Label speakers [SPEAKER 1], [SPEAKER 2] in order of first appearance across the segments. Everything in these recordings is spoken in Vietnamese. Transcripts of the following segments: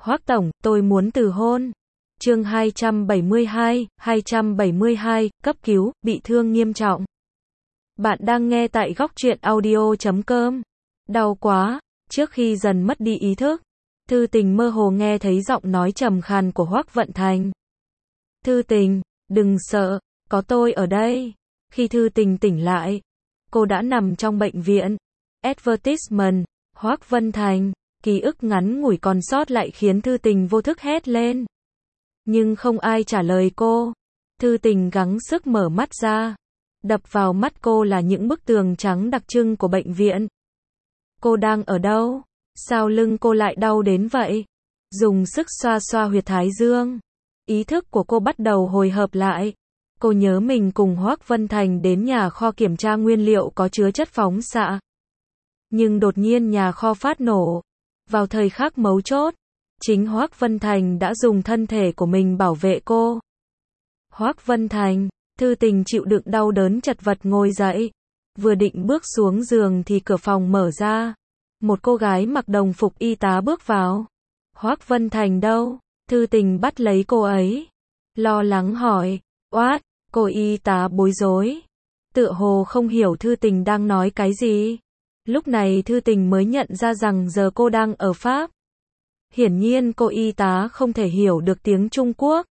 [SPEAKER 1] Hoác tổng, tôi muốn từ hôn. Chương 272, cấp cứu, bị thương nghiêm trọng. Bạn đang nghe tại góc truyện audio.com. Đau quá. Trước khi dần mất đi ý thức, Thư Tình mơ hồ nghe thấy giọng nói trầm khàn của Hoác Vận Thành. Thư Tình, đừng sợ, có tôi ở đây. Khi Thư Tình tỉnh lại, cô đã nằm trong bệnh viện. Advertisement, Hoác Vân Thành, ký ức ngắn ngủi còn sót lại khiến Thư Tình vô thức hét lên. Nhưng không ai trả lời cô. Thư Tình gắng sức mở mắt ra. Đập vào mắt cô là những bức tường trắng đặc trưng của bệnh viện. Cô đang ở đâu? Sao lưng cô lại đau đến vậy? Dùng sức xoa xoa huyệt thái dương. Ý thức của cô bắt đầu hồi hợp lại. Cô nhớ mình cùng Hoác Vân Thành đến nhà kho kiểm tra nguyên liệu có chứa chất phóng xạ. Nhưng đột nhiên nhà kho phát nổ. Vào thời khắc mấu chốt, chính Hoác Vân Thành đã dùng thân thể của mình bảo vệ cô. Hoác Vân Thành, Thư Tình chịu đựng đau đớn chật vật ngồi dậy. Vừa định bước xuống giường thì cửa phòng mở ra. Một cô gái mặc đồng phục y tá bước vào. Hoác Vân Thành đâu? Thư Tình bắt lấy cô ấy. Lo lắng hỏi. Oát, cô y tá bối rối. Tựa hồ không hiểu Thư Tình đang nói cái gì. Lúc này Thư Tình mới nhận ra rằng giờ cô đang ở Pháp. Hiển nhiên cô y tá không thể hiểu được tiếng Trung Quốc.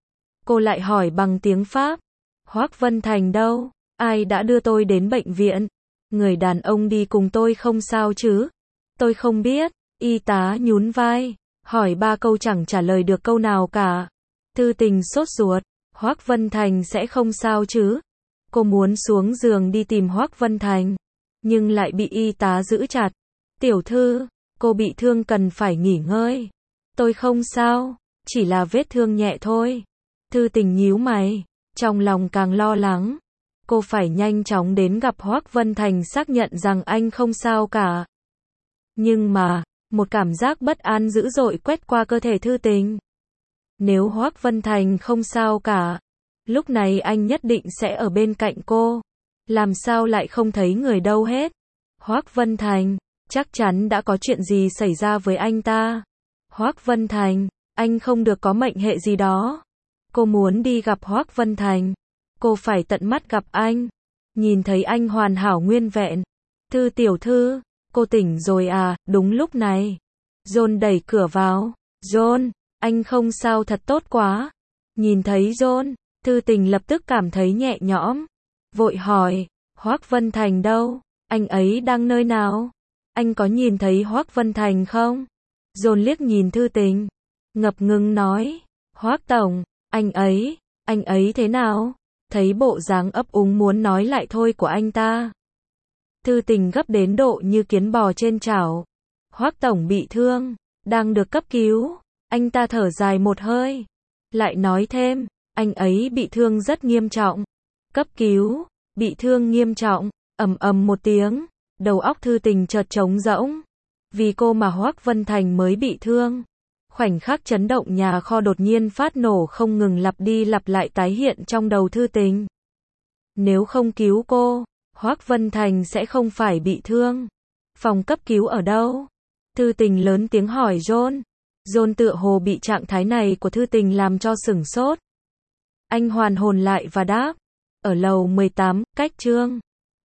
[SPEAKER 1] Cô lại hỏi bằng tiếng Pháp. Hoác Vân Thành đâu? Ai đã đưa tôi đến bệnh viện? Người đàn ông đi cùng tôi không sao chứ? Tôi không biết. Y tá nhún vai. Hỏi 3 câu chẳng trả lời được câu nào cả. Thư Tình sốt ruột. Hoác Vân Thành sẽ không sao chứ? Cô muốn xuống giường đi tìm Hoác Vân Thành. Nhưng lại bị y tá giữ chặt. Tiểu thư, cô bị thương cần phải nghỉ ngơi. Tôi không sao, chỉ là vết thương nhẹ thôi. Thư Tình nhíu mày, trong lòng càng lo lắng. Cô phải nhanh chóng đến gặp Hoác Vân Thành xác nhận rằng anh không sao cả. Nhưng mà, một cảm giác bất an dữ dội quét qua cơ thể Thư Tình. Nếu Hoác Vân Thành không sao cả, lúc này anh nhất định sẽ ở bên cạnh cô. Làm sao lại không thấy người đâu hết? Hoác Vân Thành, chắc chắn đã có chuyện gì xảy ra với anh ta. Hoác Vân Thành, anh không được có mệnh hệ gì đó. Cô muốn đi gặp Hoác Vân Thành. Cô phải tận mắt gặp anh. Nhìn thấy anh hoàn hảo nguyên vẹn. Thư tiểu thư, cô tỉnh rồi à? Đúng lúc này. John đẩy cửa vào. John, anh không sao thật tốt quá. Nhìn thấy John, Thư Tình lập tức cảm thấy nhẹ nhõm. Vội hỏi, Hoác Vân Thành đâu? Anh ấy đang nơi nào? Anh có nhìn thấy Hoác Vân Thành không? John liếc nhìn Thư Tình. Ngập ngừng nói, Hoác tổng, anh ấy thế nào? Thấy bộ dáng ấp úng muốn nói lại thôi của anh ta. Thư Tình gấp đến độ như kiến bò trên chảo. Hoác tổng bị thương, đang được cấp cứu. Anh ta thở dài một hơi. Lại nói thêm, anh ấy bị thương rất nghiêm trọng. Cấp cứu, bị thương nghiêm trọng, ầm ầm một tiếng. Đầu óc Thư Tình chợt trống rỗng. Vì cô mà Hoác Vân Thành mới bị thương. Khoảnh khắc chấn động nhà kho đột nhiên phát nổ không ngừng lặp đi lặp lại tái hiện trong đầu Thư Tình. Nếu không cứu cô, Hoác Vân Thành sẽ không phải bị thương. Phòng cấp cứu ở đâu? Thư Tình lớn tiếng hỏi John. John tựa hồ bị trạng thái này của Thư Tình làm cho sửng sốt. Anh hoàn hồn lại và đáp. Ở lầu 18, cách Trương